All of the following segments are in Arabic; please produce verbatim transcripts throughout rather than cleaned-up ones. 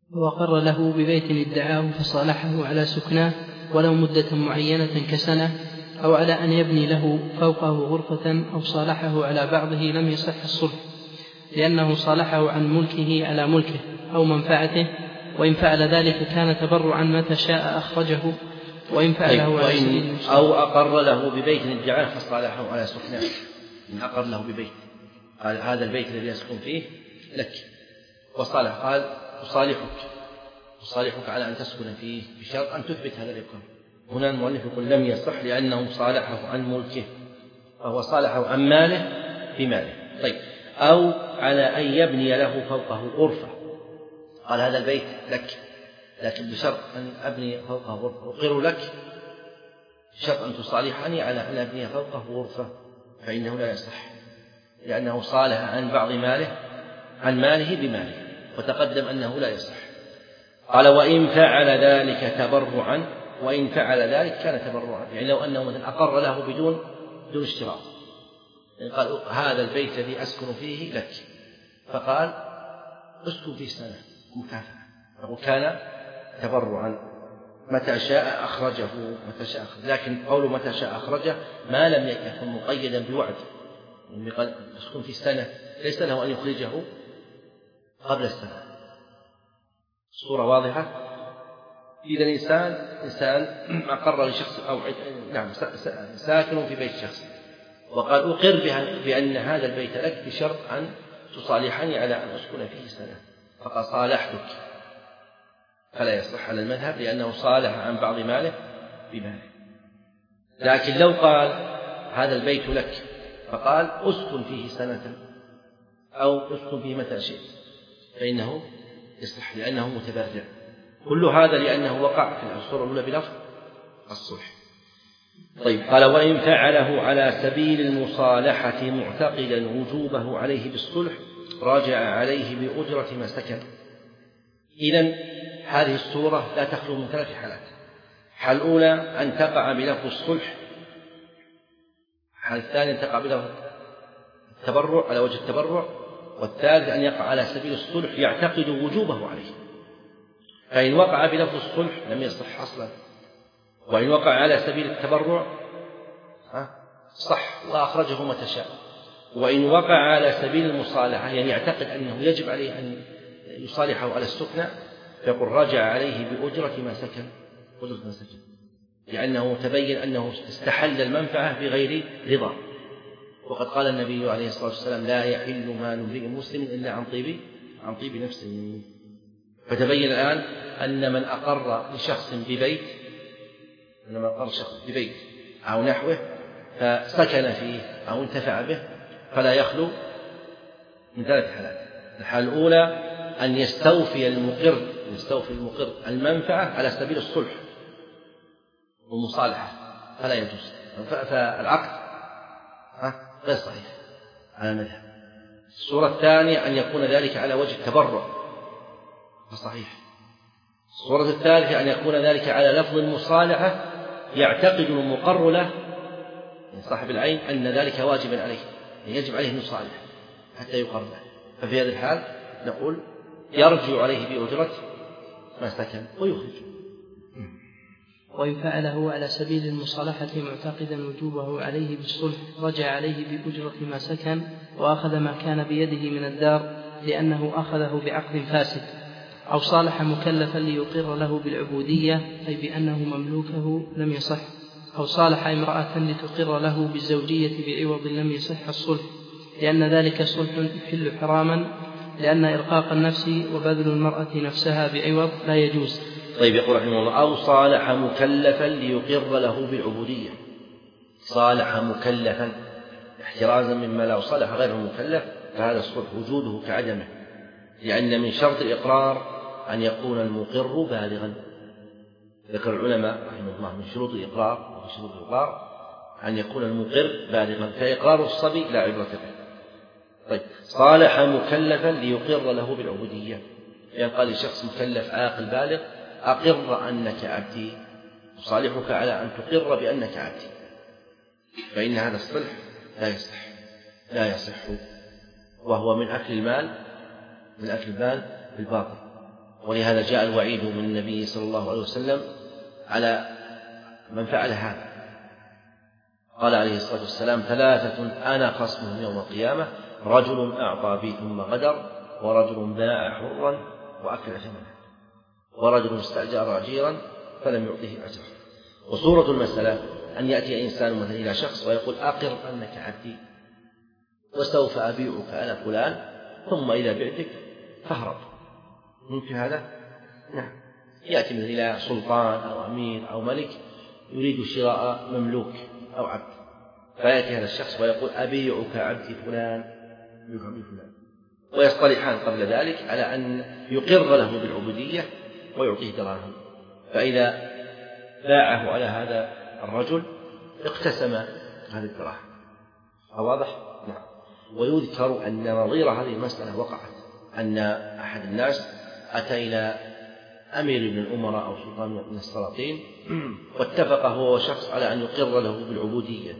وأقر له ببيت ادعاه فصالحه على سكناه ولو مدة معينة كسنة، أو على أن يبني له فوقه غرفة، أو صالحه على بعضه، لم يصح الصلح، لأنه صالحه عن ملكه على ملكه أو منفعته، وإن فعل ذلك كان تبرعا متى شاء أخرجه، وإن فعله على سبيل أو أقر له ببيت ادعاه فصالحه على سكناه. إن أقر له ببيت قال هذا البيت الذي يسكن فيه لك، وصالح قال أصالحك أصالحك على أن تسكن فيه بشرط أن تثبت هذا الإقرار. هنا المؤلف يقول لم يصح لأنه صالحه عن ملكه، فهو صالحه عن ماله بماله. طيب، أو على أن يبني له فوقه غرفة، قال هذا البيت لك لكن بشرط أن أبني فوقه غرفة، أقر لك بشرط أن تصالحني على أن أبني فوقه غرفة، فإنه لا يصح لأنه صالح عن بعض ماله عن ماله بماله، وتقدم أنه لا يصح. قال وإن فعل ذلك تبرعا، وإن فعل ذلك كان تبرعا، يعني لو أنه مثلا أقر له بدون بدون اشتراط، يعني قال هذا البيت الذي أسكن فيه لك، فقال اسكن فيه سنة مكافأة، وكان تبرعا متى شاء أخرجه متى شاء أخرجه. لكن قوله متى شاء أخرجه ما لم يكن مقيدا بوعد، يعني قال اسكن فيه سنة ليس له أن يخرجه قبل السنة. صورة واضحة. إذا الإنسان إنسان أقر لشخص أو نعم ساكن في بيت شخص، وقال أقر بأن هذا البيت لك بشرط أن تصالحني على أن أسكن فيه سنة، فقال صالحتك، فلا يصح على المذهب لأنه صالح عن بعض ماله بماله. لكن لو قال هذا البيت لك فقال أسكن فيه سنة أو أسكن فيه متى شئت، فإنه يصح لأنه متبرع. كل هذا لأنه وقع في الصورة الأولى بلفظ الصلح. طيب، قال وإن فعله على سبيل المصالحة معتقدا وجوبه عليه بالصلح راجع عليه بأجرة ما سكن. إذن هذه الصورة لا تخلو من ثلاث حالات. حال الأولى أن تقع بلفظ الصلح، حال الثانية أن تقع بلفظ التبرع على وجه التبرع، والثالث أن يقع على سبيل الصلح يعتقد وجوبه عليه. فإن وقع بلفظ الصلح لم يصح أصلا، وإن وقع على سبيل التبرع صح وأخرجه متى شاء، وإن وقع على سبيل المصالحة يعني يعتقد أنه يجب عليه أن يصالحه على السكنى، فيقول رجع عليه بأجرة ما سكن، أجرة ما سكن، لأنه تبين أنه استحل المنفعة بغير رضا. وقد قال النبي عليه الصلاة والسلام لا يحل مال امرئ مسلم إلا عن طيب عن طيب نفسه. فتبين الآن أن من أقر لشخص ببيت أن من أقر شخص ببيت أو نحوه فسكن فيه أو انتفع به فلا يخلو من ثلاث حالات. الحالة الأولى أن يستوفي المقر يستوفي المقر المنفعة على سبيل الصلح والمصالحة فلا يجوز، فالعقد غير صحيح على المذهب. الصورة الثانية أن يكون ذلك على وجه التبرع فصحيح. الصورة الثالثة أن يكون ذلك على لفظ المصالحة يعتقد المقر له صاحب العين أن ذلك واجبا عليه، يجب عليه أن يصالح حتى يقر له، ففي هذا الحال نقول يرجع عليه بأجرة ما سكن ويخرج. وإن فعله على سبيل المصالحة معتقدا وجوبه عليه بالصلح رجع عليه بأجرة ما سكن، وأخذ ما كان بيده من الدار لأنه أخذه بعقد فاسد، أو صالح مكلفا ليقر له بالعبودية أي بأنه مملوكه لم يصح، أو صالح امرأة لتقر له بالزوجية بعوض لم يصح الصلح، لأن ذلك صلح يحل حراما، لأن إرقاق النفس وبذل المرأة نفسها بعوض لا يجوز. طيب، يقول رحمه الله أو صالح مكلفا ليقر له بالعبودية. صالح مكلفا احترازا مما لو صالح غير مكلف فهذا الصلح وجوده كعدمه، لأن من شرط الإقرار أن يكون المقر بالغا. ذكر العلماء رحمه الله من شروط الإقرار ومن شروط الإقرار أن يكون المقر بالغا، فإقرار الصبي لا عبرة به. طيب، صالح مكلفا ليقر له بالعبودية، يعني قال لشخص مكلف عاقل بالغ أقر أنك عبدي، أصالحك على أن تقر بأنك عبدي، فإن هذا الصلح لا يصح لا يصح وهو من أكل المال من أكل المال بالباطل، ولهذا جاء الوعيد من النبي صلى الله عليه وسلم على من فعل هذا. قال عليه الصلاة والسلام: ثلاثة أنا خصمهم يوم القيامة: رجل أعطى بي ثم غدر، ورجل باع حرا وأكل ثمنه، ورجل استأجر أجيرا فلم يعطه أجره. وصورة المسألة أن يأتي إنسان مثلا إلى شخص ويقول: أقر أنك عبدي وسوف أبيعك أنا فلان، ثم إذا بعتك فاهرب. ممكن هذا؟ نعم. يأتي مثلا إلى سلطان أو أمير أو ملك يريد شراء مملوك أو عبد، فيأتي هذا الشخص ويقول: أبيعك عبدي فلان فلان، ويصطلحان قبل ذلك على أن يقر له بالعبودية ويعطيه دراهم. فإذا باعه على هذا الرجل اقتسم هذه الدراهم. واضح؟ نعم. ويذكر أن نظير هذه المسألة وقعت، أن أحد الناس أتى إلى أمير من الأمراء أو سلطان من السلاطين، واتفق هو وشخص على أن يقر له بالعبودية،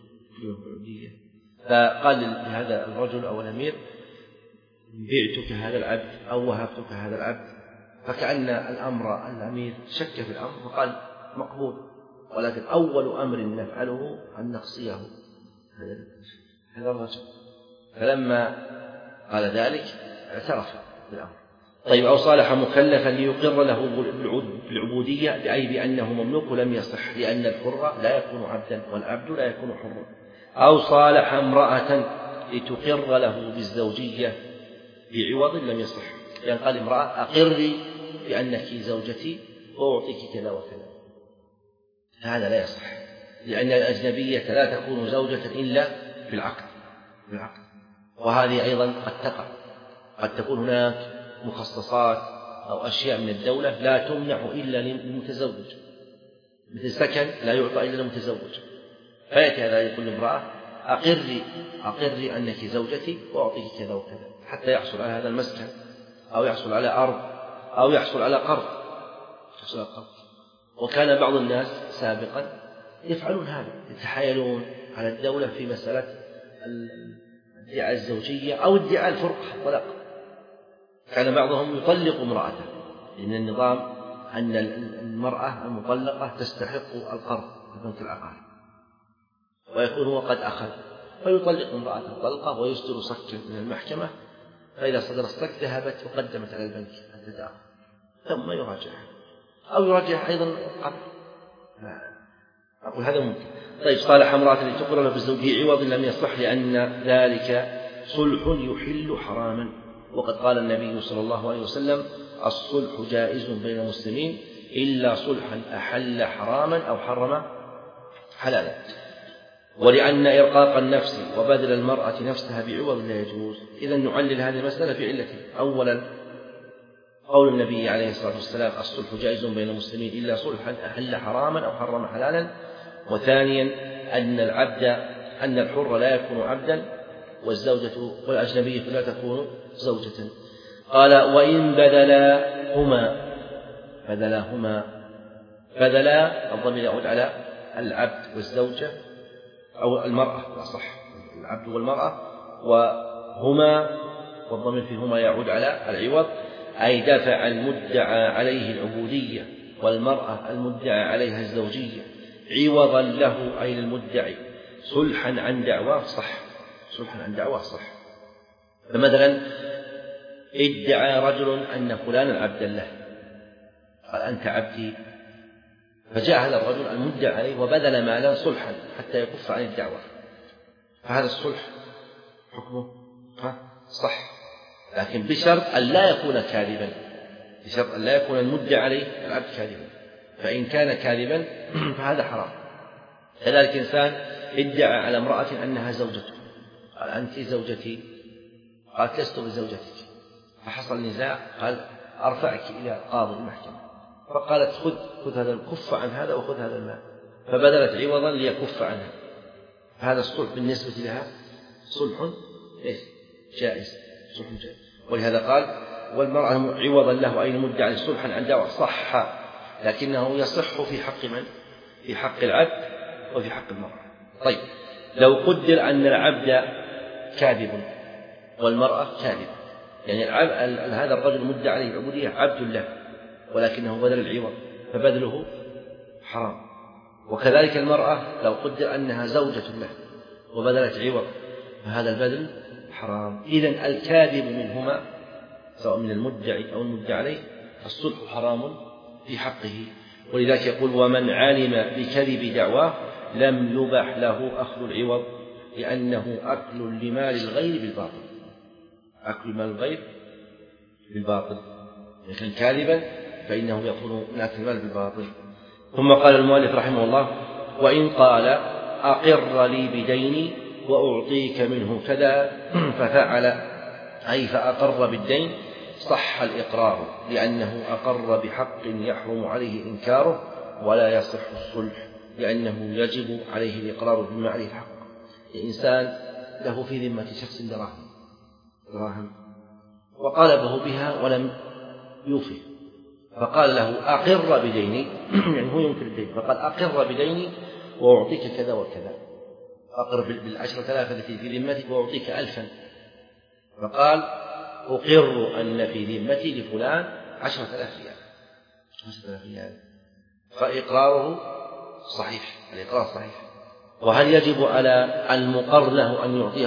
فقال لهذا الرجل أو الأمير: بعتك هذا العبد أو وهبتك هذا العبد. فكأن الأمر الأمير شك في الأمر فقال: مقبول، ولكن أول أمر نفعله أن نقصيه هذا الرجل. فلما قال ذلك اعترف بالأمر. طيب: أو صالح مكلفا ليقر له بالعبودية، أي بأنه مملوك لم يصح، لأن الحر لا يكون عبدا والعبد لا يكون حرا. أو صالح امرأة لتقر له بالزوجية بعوض لم يصح، يعني قال امرأة: أقري بأنك زوجتي وأعطيك كذا وكذا، هذا لا يصح، لأن الأجنبية لا تكون زوجة إلا في العقد. وهذه أيضا قد تقع، قد تكون هناك مخصصات أو أشياء من الدولة لا تمنح إلا للمتزوج، مثل سكن لا يعطى إلا للمتزوج، فيأتي هذا يقول لامرأة: أقري أقري أنك زوجتي وأعطيك كذا وكذا، حتى يحصل على هذا المسكن أو يحصل على أرض أو يحصل على قرض. وكان بعض الناس سابقا يفعلون هذا، يتحايلون على الدولة في مسألة ادعاء الزوجية أو ادعاء الفرقة الطلاق. كان بعضهم يطلق امرأته، لأن النظام أن المرأة المطلقة تستحق القرض في بنك العقار، ويكون هو قد أخذ، فيطلق امرأته طلقة ويصدر صك من المحكمة، فإذا صدر الصك ذهبت وقدمت على البنك التداول، ثم يراجعها أو يراجعها أيضا قبل. أقول هذا ممكن. طيب: صالح امرأة لتقر له بالزوجية عوض لم يصح، لأن ذلك صلح يحل حراما، وقد قال النبي صلى الله عليه وسلم: الصلح جائز بين المسلمين إلا صلحا أحل حراما أو حرم حلالا. ولأن إرقاق النفس وبذل المرأة نفسها بعوض لا يجوز. إذن نعلل هذه المسألة في علتين: أولا قول النبي عليه الصلاة والسلام: الصلح جائز بين المسلمين إلا صلحا أحل حراما أو حرم حلالا. وثانيا أن العبد أن الحر لا يكون عبدا والزوجة والأجنبية لا تكون زوجة. قال: وإن بذلاهما بذلاهما بذلا الضمير يعود على العبد والزوجة أو المرأة الأصح، العبد والمرأة، وهما والضمير فيهما يعود على العوض، أي دفع المدعى عليه العبودية والمرأة المدعى عليها الزوجية عوضا له أي المدعي صلحا عن دعواه صح، صلحا عن دعواه صح. فمثلا ادعى رجل أن فلانا عبدا له، قال: أنت عبدي، فجاء هذا الرجل المدعى عليه وبذل مالا صلحا حتى يكف عن الدعوة، فهذا الصلح حكمه صح، لكن بشرط أن لا يكون كاذبا، بشرط أن لا يكون المدعى عليه العبد كاذبا، فإن كان كاذبا فهذا حرام. كذلك إنسان ادعى على امرأة أنها زوجته، قال: أنت زوجتي، قالت: لست بزوجتك، فحصل نزاع، قال: أرفعك إلى قاضي المحكمة، فقالت: خذ خذ هذا الكف عن هذا وخذ هذا المال، فبذلت عوضا ليكف عنها، هذا الصلح بالنسبة لها صلح جائز، صلح جائز. ولهذا قال: والمرأة عوضا له أي المدعى صلحا عن دعوى صح، لكنه يصح في حق من؟ في حق العبد وفي حق المرأة. طيب: لو قدر أن العبد كاذب والمرأة كاذبة، يعني هذا الرجل مدعى عليه العبودية عبد له ولكنه بذل العوض فبذله حرام. وكذلك المرأة لو قدر أنها زوجة له وبذلت عوض فهذا البذل حرام. إذن الكاذب منهما سواء من المدعي أو المدعى عليه الصلح حرام في حقه. ولذلك يقول ومن علم بكذب دعواه لم يبح له أخذ العوض لأنه أكل لمال الغير بالباطل. أكل مال الغير بالباطل إذا كان كاذبا فإنه يكون من أكل المال بالباطل. ثم قال المؤلف رحمه الله وإن قال أقر لي بديني وأعطيك منه كذا ففعل أي فأقر بالدين صح الإقرار لأنه أقر بحق يحرم عليه إنكاره ولا يصح الصلح لأنه يجب عليه الإقرار بما عليه الحق. الإنسان له في ذمة شخص دراهم دراهم وقالبه بها ولم يوفي فقال له أقر بديني يعني هو ينكر الدين فقال أقر بديني وأعطيك كذا وكذا أقر بالعشرة آلاف التي في ذمتك وأعطيك ألفا فقال أقر أن في ذمتي لفلان عشرة آلاف ريال عشرة آلاف ريال فإقراره صحيح الإقرار صحيح. وهل يجب على المقر له أن يعطيه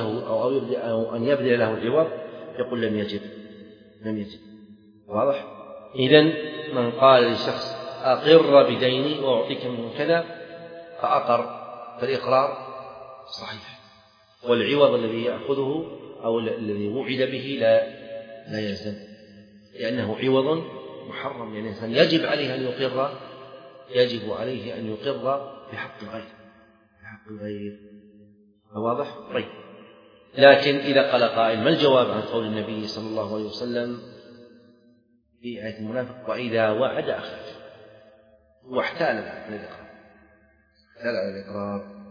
أو أن يبذل له العوض؟ يقول لم يجب لم يجب واضح. إذن من قال لشخص أقر بديني وأعطيك منه كذا فأقر فالإقرار صحيح والعوض الذي يأخذه أو الذي وعد به لا لا يلزم لأنه عوض محرم. يعني الإنسان يجب عليه أن يقر يجب عليه أن يقر بحق الغير بحق الغير واضح. طيب لكن إذا قال قائل ما الجواب عن قول النبي صلى الله عليه وسلم في آية المنافق وإذا وعد أخلف واحتال على الإقرار احتال على الإقرار.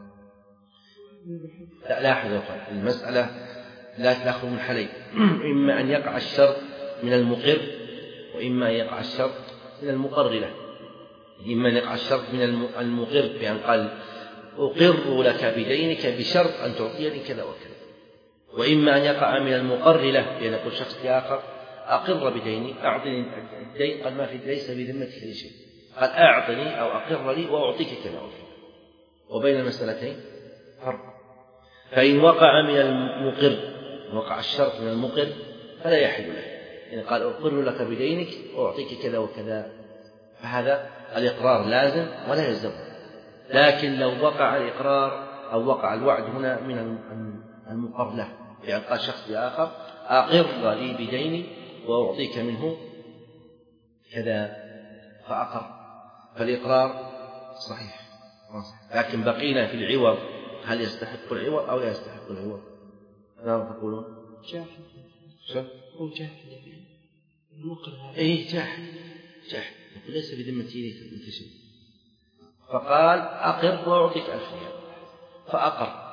لا لاحظ المسألة لا تأخذ من حالين إما أن يقع الشرط من المقر وإما أن يقع الشرط من المقر له. إما أن يقع الشرط من المقر بأن قال أقر لك بدينك بشرط أن تعطيني كذا وكذا وإما أن يقع من المقر له بأن يقول شخص آخر أقر بديني أعطني الدين قال ما في ليس بذمتك أي شيء قال أعطني أو أقر لي وأعطيك كذا وكذا وبين المسألتين فرق. فإن وقع من المقر وقع الشرط من المقر فلا يحل له يعني قال أقر لك بدينك وأعطيك كذا وكذا فهذا الإقرار لازم ولا يلزم. لكن لو وقع الإقرار أو وقع الوعد هنا من المقر له يعني قال شخص آخر أقر لي بديني وأعطيك منه كذا فأقر فالإقرار صحيح. لكن بقينا في العوض هل يستحق العوض أو لا يستحق العوض؟ ماذا تقولون؟ جاهل شو؟ هو جاهل المقر هذا إيه جاهل جاهل ليس بذمتي لك أنت شيء فقال أقر وأعطيك ألف ريال فأقر.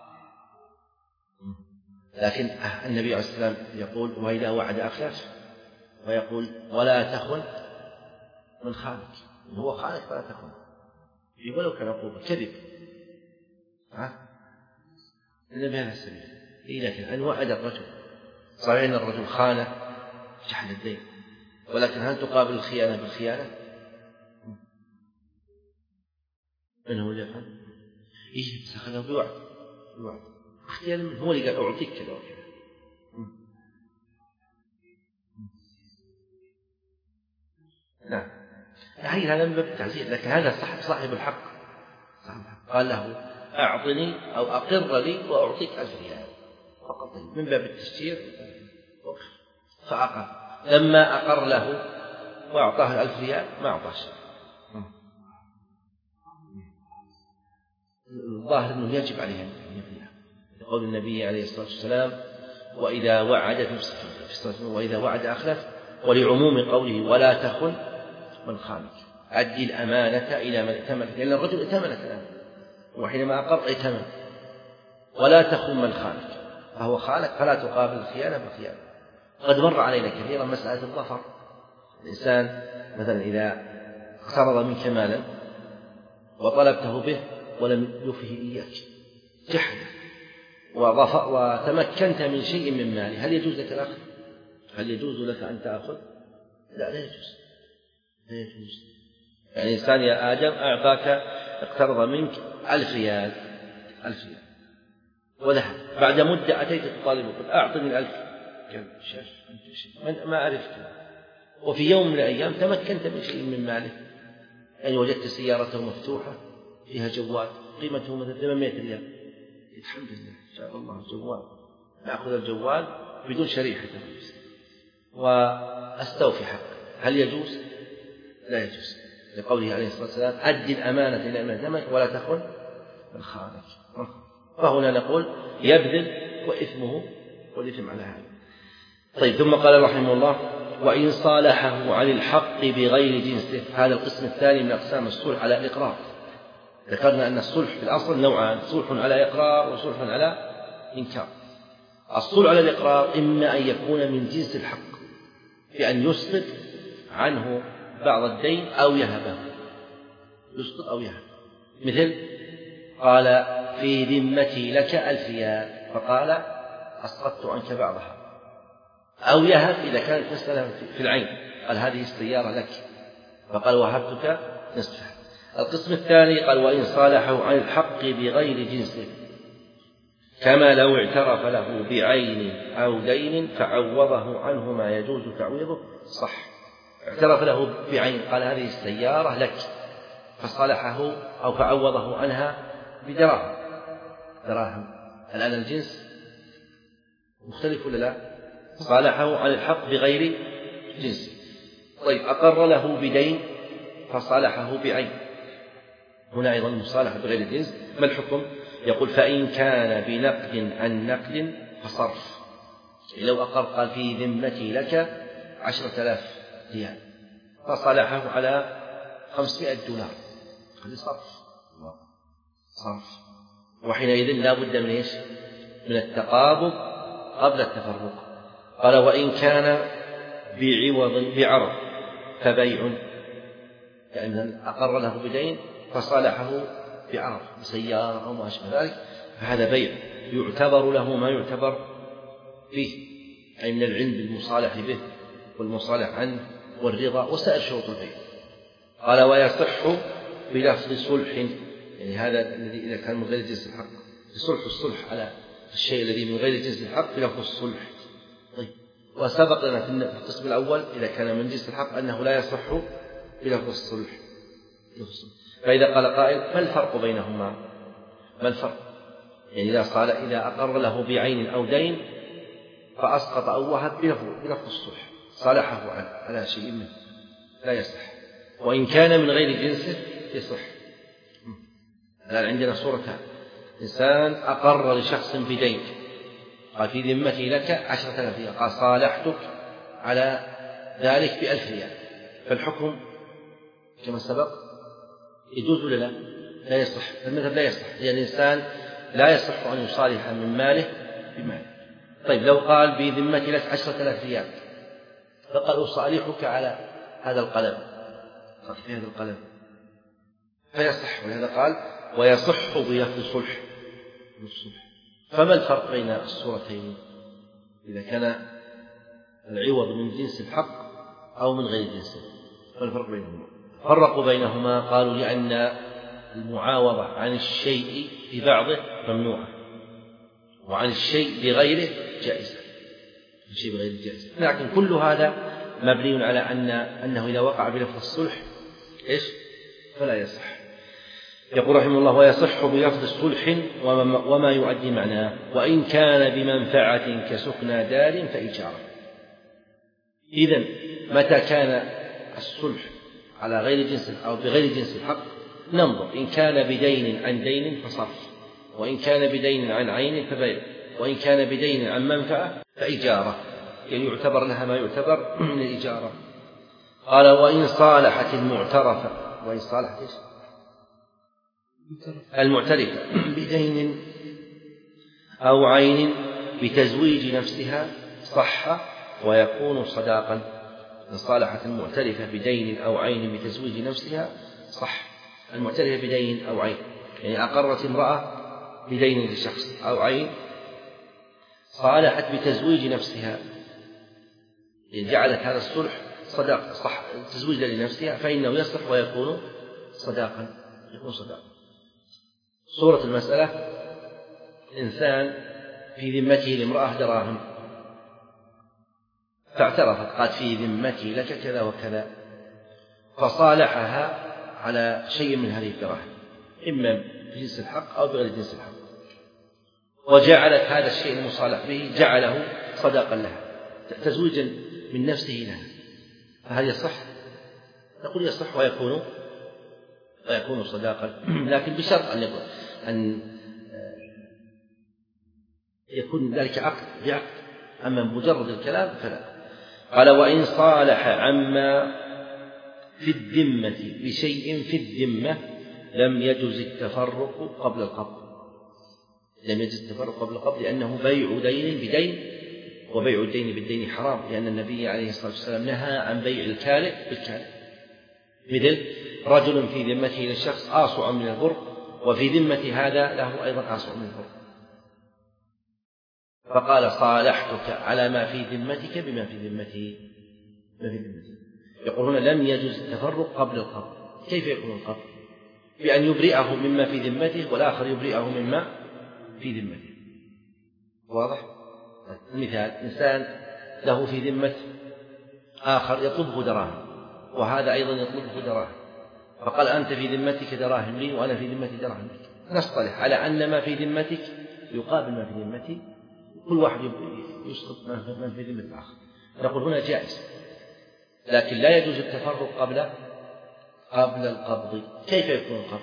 لكن النبي عليه الصلاة والسلام يقول وإذا وعد أخلف ويقول ولا تخن من خانك هو خانك فلا تخن ولو كان عقوبة كذب ها إلا بهذا السبيل. إيه لكن أن وعد الرجل صحيح أن الرجل خانه جحد الدين ولكن هل تقابل الخيانة بالخيانة؟ من هو اللي يفعل؟ إيه بس أخذه بوعد بوعد اختيار من هو اللي قال أعطيك كذا وكذا. نعم يعني هذا من باب التعزيز لكن هذا صاحب صاحب الحق صاحب الحق قال له أعطني أو أقر لي وأعطيك ألف ريال فقط من باب التشجير فأقر. لما أقر له وأعطاه الألف ريال ما أعطاه شيء. الظاهر أنه يجب عليه أن يبنى قول النبي عليه الصلاة والسلام وإذا وعد وإذا وعد أخلف ولعموم قوله ولا تخن من خانك أدي الأمانة إلى من ائتمنك لأن الرجل ائتمنك الآن وحينما أقر ائتمن ولا تخن من خانك فهو خانك فلا تقابل الخيانة بالخيانة. قد مر علينا كثيرا مسألة الظفر الإنسان مثلا إذا اقترض منك مالا وطلبته به ولم يوفه إياك جحد وتمكنت من شيء من ماله هل يجوز لك الأخذ؟ هل يجوز لك أن تأخذ؟ لا، لا يجوز، لا يجوز. يعني إنسان يا آدم أعطاك، اقترض منك ألف ريال، ألف ريال وذهب، بعد مدة أتيت تطالبه قلت أعطني الألف، ما عرفت، وفي يوم من الأيام تمكنت من شيء من ماله، يعني وجدت سيارته مفتوحة فيها جوال قيمته مثلا ثمانمائة ريال، الحمد لله جاب الله الجوال، نأخذ الجوال بدون شريحة وأستوفي حقه. هل يجوز؟ لا يجوز، لقوله عليه الصلاة والسلام أد الأمانة إلى من ائتمنك ولا تخن من خانك. فهنا نقول يبذل وإثمه والإثم على هذا. طيب، ثم قال رحمه الله وإن صالحه عن الحق بغير جنسه. هذا القسم الثاني من أقسام الصلح على الإقرار. ذكرنا أن الصلح في الأصل نوعان، صلح على إقرار وصلح على إنكار. الصلح على الإقرار إما أن يكون من جنس الحق بأن يسقط عنه بعض الدين أو يهبه، يسقط أو يهب، مثل قال في ذمتي لك ألف ريال فقال أسقطت عنك بعضها، أو يهب إذا كانت مسألة في العين، قال هذه السيارة لك فقال وهبتك نصفها. القسم الثاني قال وإن صالحه عن الحق بغير جنسه، كما لو اعترف له بعين أو دين فعوضه عنه ما يجوز تعويضه، صح. اعترف له بعين، قال هذه السيارة لك، فصالحه أو فعوضه عنها بدراهم، دراهم. الآن الجنس مختلف ولا لا؟ صالحه عن الحق بغير جنسه. طيب، أقر له بدين فصالحه بعين، هنا أيضا مصالحة بغير الجنس، ما الحكم؟ يقول فإن كان بنقد عن نقد فصرف. لو أقر قال في ذمتي لك عشرة آلاف ريال فصالحه على خمسمائة دولار، هذا صرف، صرف. وحينئذ لا بد من إيش؟ من التقابض قبل التفرق. قال وإن كان بعوض بعرض فبيع، يعني أقر له بدين فصالحه بعرض بسيارة أو ما أشبه ذلك، فهذا بيع يعتبر له ما يعتبر فيه، أي من العلم بالمصالح به والمصالح عنه والرضا وسائر شروط البيع. قال ويصح بلفظ صلح، يعني هذا الذي إذا كان من غير جنس الحق، يصلح الصلح على الشيء الذي من غير جنس الحق بلفظ الصلح. طيب، وسبق لنا في القسم الأول إذا كان من جنس الحق أنه لا يصح بلفظ الصلح. فإذا قال قائل ما الفرق بينهما؟ ما الفرق؟ يعني إذا قال إذا أقر له بعين أو دين فأسقط أو وهب بلفظ الصلح صالحه على شيء منه لا يصح، وإن كان من غير جنسه يصح. الآن عندنا صورتان، إنسان أقر لشخص بدين قال في ذمتي لك عشرة آلاف ريال، قال صالحتك على ذلك بألف ريال، فالحكم كما سبق يجوز ولا لا؟ لا يصح، المذهب لا يصح، لأن الإنسان لا يصح أن يصالح من ماله بماله. طيب، لو قال بذمتي لك عشرة آلاف ريال فقال أصالحك على هذا القلم، قال في هذا القلم فيصح، ولهذا قال ويصح بلفظ صلح. فما الفرق بين الصورتين إذا كان العوض من جنس الحق أو من غير جنسه؟ ما الفرق بينهما؟ فرقوا بينهما قالوا لأن المعاوضة عن الشيء ببعضه ممنوعة، وعن الشيء بغيره جائزة، الشيء بغيره جائزة. لكن كل هذا مبني على أن أنه إذا وقع بلفظ الصلح إيش؟ فلا يصح. يقول رحمه الله ويصح بلفظ الصلح وما يؤدي معناه، وإن كان بمنفعة كسكنى دار فإيجاره. إذن متى كان الصلح على غير جنس أو بغير جنس الحق ننظر، إن كان بدين عن دين فصرف، وإن كان بدين عن عين فبيع، وإن كان بدين عن منفعة فإجارة، يعني يعتبر لها ما يعتبر من الإجارة. قال وإن صالحت المعترفة، وإن صالحت إيش؟ المعترفة بدين أو عين بتزويج نفسها صح ويكون صداقا. إن صالحت المعترفة بدين أو عين بتزويج نفسها صح. المعترفة بدين أو عين يعني أقرت امرأة بدين لشخص أو عين، صالحت بتزويج نفسها جعلت هذا الصلح صداقة صح تزويجا لنفسها فإنه يصلح ويكون صداقا يكون صداقا. صورة المسألة: إنسان في ذمته لامرأة دراهم فاعترفت قالت في ذمتي لك كذا وكذا، فصالحها على شيء من هذه الدراهم إما بجنس الحق أو بغير جنس الحق، وجعلت هذا الشيء المصالح به جعله صداقا لها تزويجا من نفسه لها، فهل يصح؟ نقول يصح ويكون ويكون صداقا، لكن بشرط أن يكون أن يكون ذلك عقد بعقد، أما مجرد الكلام فلا. قال: وإن صالح عما في الذمة بشيء في الذمة لم يجز التفرق قبل القبض. لم يجز التفرق قبل القبض لأنه بيع دين بدين، وبيع الدين بالدين حرام، لأن النبي عليه الصلاة والسلام نهى عن بيع الكالئ بالكالئ. مثل رجل في ذمته للشخص آصع من البر، وفي ذمة هذا له أيضا آصع من البر، فقال: صالحتك على ما في ذمتك بما في ذمته. ما في ذمته. يقول هنا لم يجوز التفرق قبل القبض. كيف يكون القبض؟ بأن يبرئه مما في ذمته والآخر يبرئه مما في ذمته. واضح؟ مثال: إنسان له في ذمة آخر يطلبه دراهم، وهذا أيضا يطلبه دراهم، فقال: أنت في ذمتك دراهم لي وأنا في ذمتي دراهم لك، نصطلح على أن ما في ذمتك يقابل ما في ذمتي، كل واحد يسقط ما في ذمة الآخر. نقول هنا جائز، لكن لا يجوز التفرق قبل قبل القبض. كيف يكون القبض؟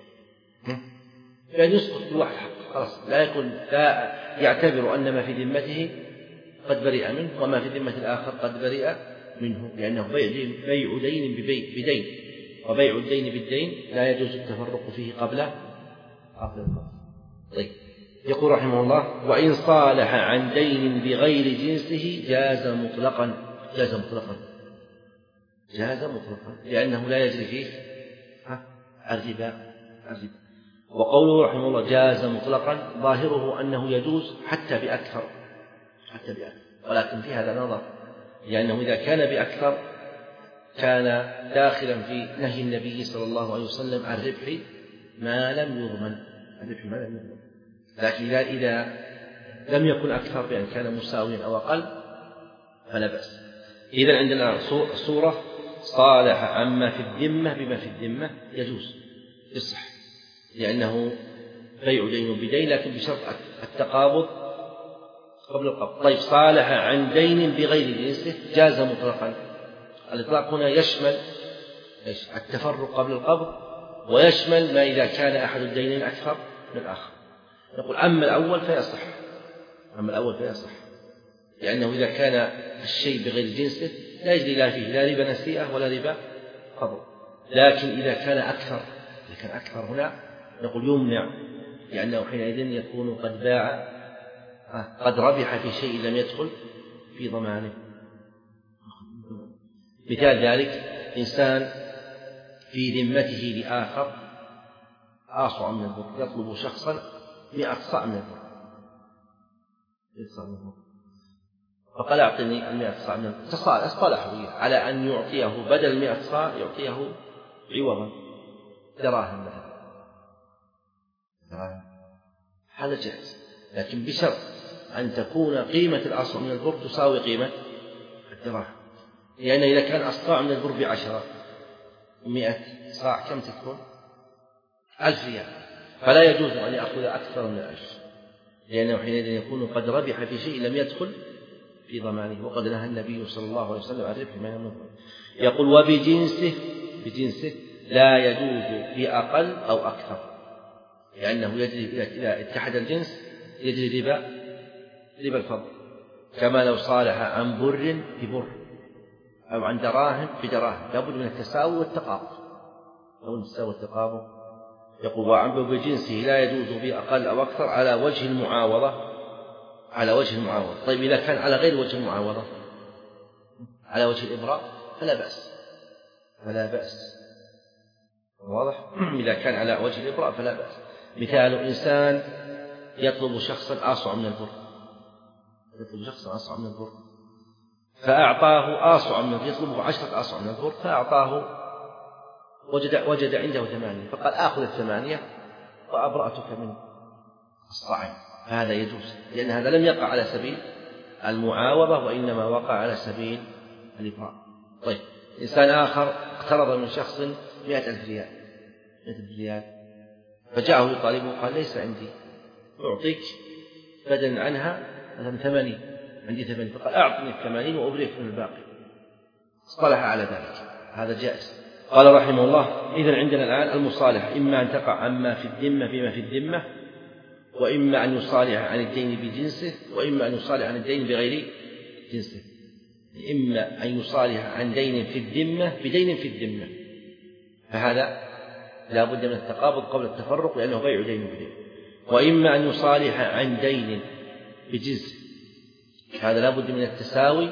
يعني يسقط كل واحد حق، خلاص لا يكون لا يعتبر أن ما في ذمته قد برئ منه وما في ذمة الآخر قد برئ منه، لأنه بيع دين, بيع دين بدين، وبيع الدين بالدين لا يجوز التفرق فيه قبل قبل القبض. طيب، يقول رحمه الله: وإن صالح عن دين بغير جنسه جاز مطلقا. جاز مطلقا جاز مطلقا لأنه لا يجري فيه الربا. وقوله رحمه الله جاز مطلقا ظاهره أنه يجوز حتى بأكثر حتى بأكثر ولكن في هذا نظر، لأنه إذا كان بأكثر كان داخلا في نهي النبي صلى الله عليه وسلم عن ربح ما لم يضمن الربح ما لم يضمن. لكن إذا, إذا لم يكن أكثر بأن كان مساويا أو أقل فلا بأس. إذا عندنا صورة: صالح عما في الذمة بما في الذمة يجوز يصح، لأنه بيع دين بدين لكن بشرط التقابض قبل القبض. طيب، صالح عن دين بغير جنسه جاز مطلقا. الإطلاق هنا يشمل التفرق قبل القبض، ويشمل ما إذا كان أحد الدينين أكثر من الآخر. نقول أما الأول فيصح أما الأول فيصح لأنه إذا كان الشيء بغير جنسه لا يجري لا فيه لا ربا نسيئة ولا ربا فضل. لكن إذا كان أكثر إذا كان أكثر هنا نقول يمنع، لأنه حينئذ يكون قد باع قد ربح في شيء لم يدخل في ضمانه. مثال ذلك: إنسان في ذمته لآخر آصع من البر، يطلب شخصا مئة صاع من البر، فقال: أعطني المئة صاع من البر. اصطلحوا على أن يعطيه بدل المئة صاع يعطيه عوضا دراهم مثلا، هذا جائز، لكن بشرط أن تكون قيمة الأصع من البر تساوي قيمة الدراهم، لأن إذا كان أصاع من البر بعشرة ومئة صاع كم تكون؟ ألف ريال، فلا يجوز أن يأخذ أكثر من الألف، لأنه حينئذ يكون قد ربح في شيء لم يدخل في ضمانه، وقد نهى النبي صلى الله عليه وسلم عن الربح ما يمنع. يقول: وبجنسه بجنسه لا يجوز بأقل أو أكثر، لأنه يجري إذا اتحد الجنس يجري ربا ربا الفضل، كما لو صالح عن بر ببر أو عن دراهم بدراهم، لابد من التساوي والتقابض أو التساوي والتقابض. يقول: وعن بجنسه لا يجوز بأقل أو أكثر على وجه المعاوضة على وجه المعاوضة. طيب، إذا كان على غير وجه المعاوضة على وجه الإبراء فلا بأس فلا بأس واضح؟ إذا كان على وجه الإبراء فلا بأس. مثال: إنسان يطلب شخصا أصع من البر يطلب شخصا أصع من البر فأعطاه آصع من البر، يطلبه عشرة آصع من البر، فأعطاه وجد, وجد عنده ثمانية، فقال آخذ الثمانية وأبرأتك من الصاعين. فهذا يجوز، لأن هذا لم يقع على سبيل المعاوضة وإنما وقع على سبيل الإبراء. طيب، إنسان آخر اقترض من شخص مئة ألف ريال مئة ألف ريال فجاءه يطالبه قال ليس عندي، أعطيك بدلا عنها مثلا ثمانين، عندي ثمانين، فقال أعطني الثمانين وأبرئك من الباقي. اصطلح على ذلك، هذا جائز. قال رحمه الله: إذن عندنا الآن المصالحة إما أن تقع عما في الذمة بما في الذمة، وإما أن يصالح عن الدين بجنسه، وإما أن يصالح عن الدين بغير جنسه. إما أن يصالح عن دين في الذمة بدين في الذمة، فهذا لا بد من التقابض قبل التفرق لأنه بيع دين بدين. وإما أن يصالح عن دين بجنسه، هذا لا بد من التساوي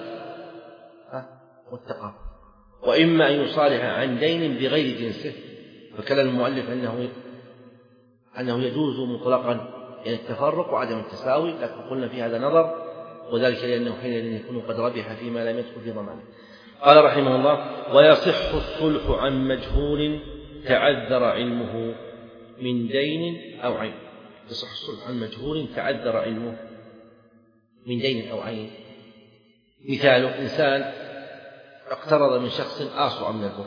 والتقابض. وإما أن يصالح عن دين بغير جنسه، فكلام المؤلف أنه أنه يجوز مطلقا يعني التفرق وعدم التساوي، لكن قلنا في هذا نظر، وذلك لأنه حينئذ يكون قد ربح فيما لم يدخل في ضمانه. قال رحمه الله: ويصح الصلح عن مجهول تعذر علمه من دين أو عين. يصح الصلح عن مجهول تعذر علمه من دين أو عين. مثاله: إنسان اقترض من شخص آصع من البر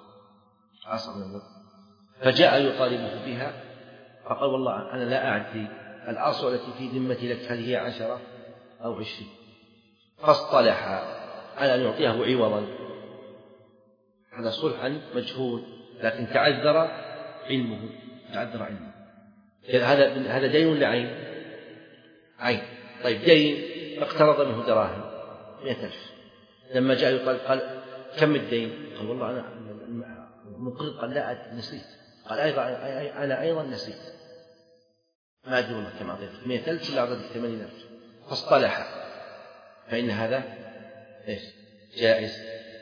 آصع من البر فجاء يطالبه بها، فقال: والله أنا لا أعدي الآصع التي في ذمتي لك هل هي عشرة أو عشرين، فاصطلح على أن يعطيه عوضا. هذا صلح عن مجهول، لكن تعذر علمه تعذر علمه هذا هذا دين ولا عين؟ عين. طيب، دين اقترض منه دراهم مئة ألف، لما جاء يقال قال: كم الدين؟ قال: والله أنا المقرض قال: لا نسيت. قال: أيضا أنا أيضا نسيت، ما أدري والله كم أعطيتك، مئة ألف ولا أعطيتك ثمانين ألف. فاصطلح، فإن هذا إيش؟ جائز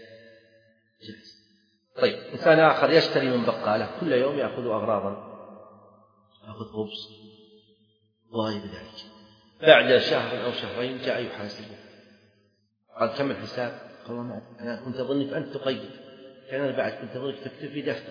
جائز. طيب، إنسان آخر يشتري من بقالة كل يوم يأخذ أغراضا، يأخذ خبز وغير ذلك، بعد شهر أو شهرين جاء يحاسبه، قال: كم الحساب؟ قال: ما أنا كنت أظنك أنت تقيد، كان أنا بعد كنت أظنك تكتب في دفتر.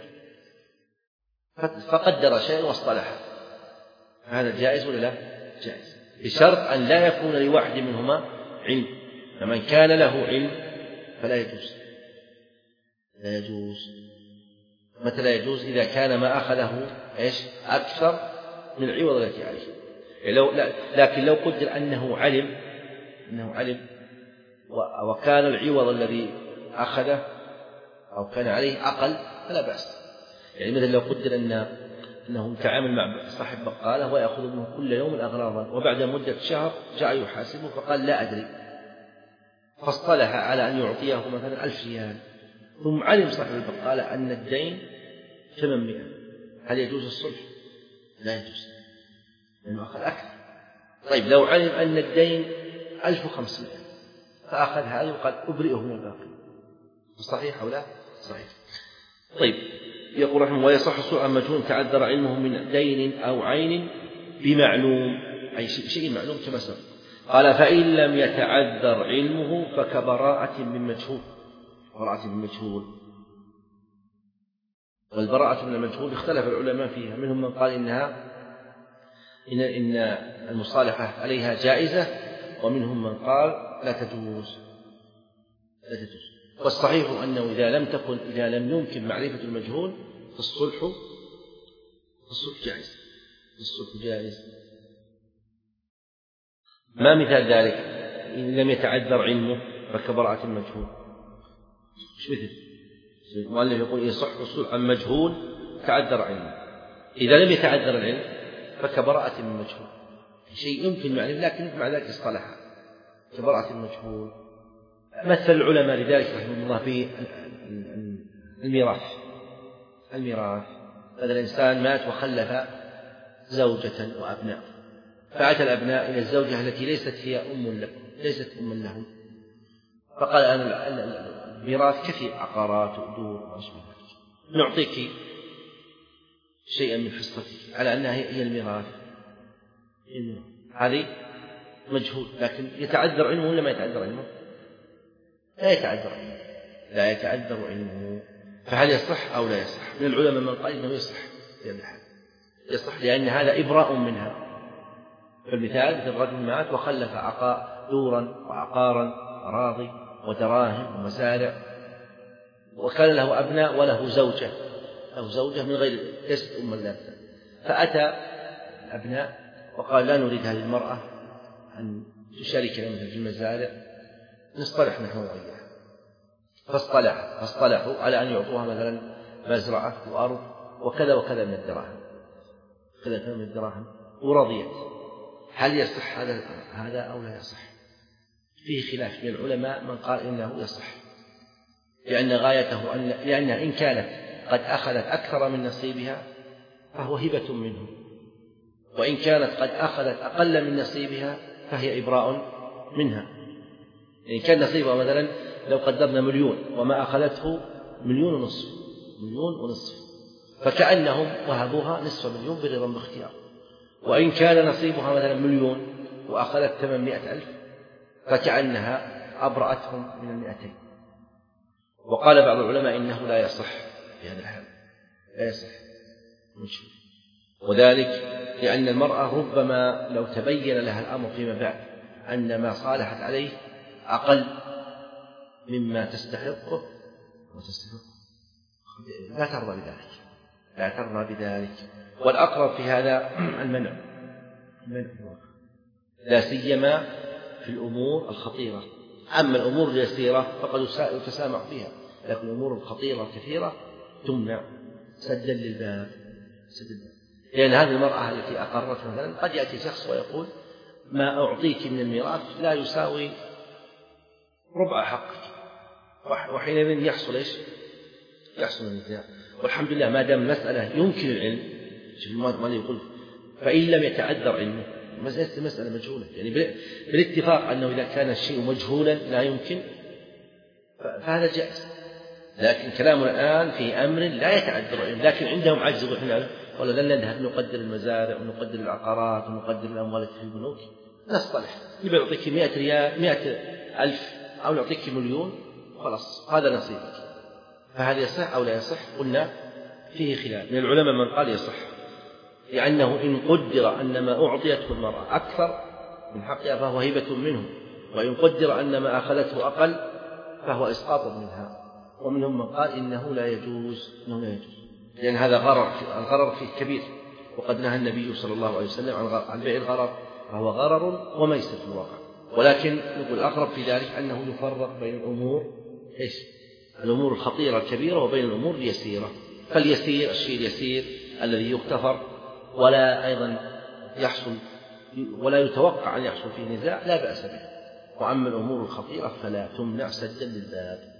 فقدر شيئا واصطلح، هذا جائز ولا لا؟ جائز، بشرط أن لا يكون لواحد منهما علم. فمن كان له علم فلا يجوز لا يجوز متى لا يجوز؟ إذا كان ما أخذه إيش؟ أكثر من العوض التي عليه. لو لكن لو قدر أنه علم أنه علم وكان العوض الذي أخذه أو كان عليه أقل فلا بأس. يعني مثل لو قدر أن أنه تعامل مع صاحب بقالة ويأخذ منه كل يوم أغراضا، وبعد مدة شهر جاء يحاسبه فقال: لا أدري، فاصطلح على أن يعطيه مثلا ألف ريال، ثم علم صاحب البقالة أن الدين ثمانمائة، هل يجوز الصلح؟ لا يجوز، لأنه أخذ أكثر. طيب، لو علم أن الدين ألف وخمسمائة فأخذ هذا وقال: أبرئه من الباقي، صحيح أو لا؟ صحيح. طيب، يقول رحمه: ويصح الصلح عن مجهول تعذر علمه من دين أو عين بمعلوم، أي شيء معلوم كما سبق. قال: فإن لم يتعذر علمه فكبراءة من مجهول. براءة من مجهول، والبراءة من المجهول اختلف العلماء فيها، منهم من قال إنها إن إن المصالحة عليها جائزة، ومنهم من قال لا تجوز لا تجوز. والصحيح أنه إذا لم تكن إذا لم يمكن معرفة المجهول فالصلح فالصلح جائز الصلح جائز. ما مثال ذلك؟ إن لم يتعذر علمه فكبراءة المجهول. مش مثل المؤلف يقول: يصح الصلح عن مجهول تعذر علمه. إذا لم يتعذر العلم فكبراءة من مجهول، شيء يمكن معرفة لكن مع ذلك اصطلح كبراءة المجهول. مثل العلماء لذلك رحمه الله في الميراث الميراث هذا الإنسان مات وخلف زوجة وأبناء، فأتى الأبناء إلى الزوجة التي ليست هي أم لهم ليست أم لهم فقال: أنا الميراث كثير، عقارات ودور وما أشبه ذلك، نعطيك شيئا من حصتك على أنها هي الميراث. هذه مجهول، لكن يتعذر علمه ولا ما يتعذر علمه؟ لا يتعذر علمه لا يتعذر علمه فهل يصح أو لا يصح؟ من العلماء من قال إنه يصح في هذا الحال يصح لأن هذا إبراء منها. فالمثال مثل رجل مات وخلف عقاء دورا وعقارا أراضي ودراهم ومزارع وكان له أبناء وله زوجة له زوجة من غير ليست أم اللاتة، فأتى الأبناء وقال لا نريد هذه المرأة أن تشاركنا مثل في المزارع نصطلح نحن وإياها، فاصطلح فاصطلحوا على أن يعطوها مثلا مزرعة وأرض وكذا وكذا من الدراهم كذا كذا من الدراهم ورضيت. هل يصح هذا هذا أو لا يصح؟ فيه خلاف من العلماء من قال إنه يصح لأن غايته أن لأنها إن كانت قد أخذت أكثر من نصيبها فهو هبة منه، وإن كانت قد أخذت أقل من نصيبها فهي إبراء منها. إن كان نصيبها مثلا لو قدرنا مليون وما أخذته مليون ونصف مليون ونصف فكأنهم وهبوها نصف مليون برضا باختيار، وإن كان نصيبها مثلا مليون وأخذت ثمانمائة ألف فكأنها أبرأتهم من المئتين. وقال بعض العلماء إنه لا يصح في هذا الحال لا يصح مشكل، وذلك لأن المرأة ربما لو تبين لها الأمر فيما بعد أن ما صالحت عليه أقل مما تستحقه وتستحقه لا ترضى بذلك لا ترضى بذلك. والأقرب في هذا المنع المنع لا سيما في الأمور الخطيرة. أما الأمور اليسيرة فقد يتسامح فيها، لكن الأمور الخطيرة الكثيرة تمنع سدا للباب سدا للباب. لأن هذه المرأة التي أقرت مثلا قد يأتي شخص ويقول ما أعطيك من الميراث لا يساوي ربع حقك، وحينئذ يحصل إيش؟ يحصل النزاع. والحمد لله ما دام المسألة يمكن العلم شوف ما يقول فإن لم يتعذر علمه مسألة مسألة مجهولة يعني بالاتفاق أنه إذا كان الشيء مجهولا لا يمكن فهذا جائز. لكن كلامنا الآن في أمر لا يتعذر علم، لكن عندهم عجز وإحنا ولا لن نذهب نقدر المزارع ونقدر العقارات ونقدر الأموال التي في البنوك نصطلح يبقى نعطيك مئة ريال مئة ألف أو نعطيك مليون خلاص هذا نصيبك. فهل يصح أو لا يصح؟ قلنا فيه خلاف من العلماء من قال يصح لأنه إن قدر أن ما أعطيته المرأة أكثر من حقها فهو هبة منه، وإن قدر أن ما أخذته أقل فهو إسقاط منها. ومنهم من قال إنه لا يجوز إنه لا يجوز لأن هذا غرر الغرر فيه كبير، وقد نهى النبي صلى الله عليه وسلم عن بيع الغرر فهو غرر وميسر في الواقع. ولكن نقول الأقرب في ذلك أنه يفرق بين الأمور إيش؟ الأمور الخطيرة الكبيرة وبين الأمور اليسيرة. فاليسير الشيء اليسير الذي يغتفر ولا أيضا يحصل ولا يتوقع أن يحصل فيه نزاع لا بأس به، وأما الأمور الخطيرة فلا تمنع سدا للباب.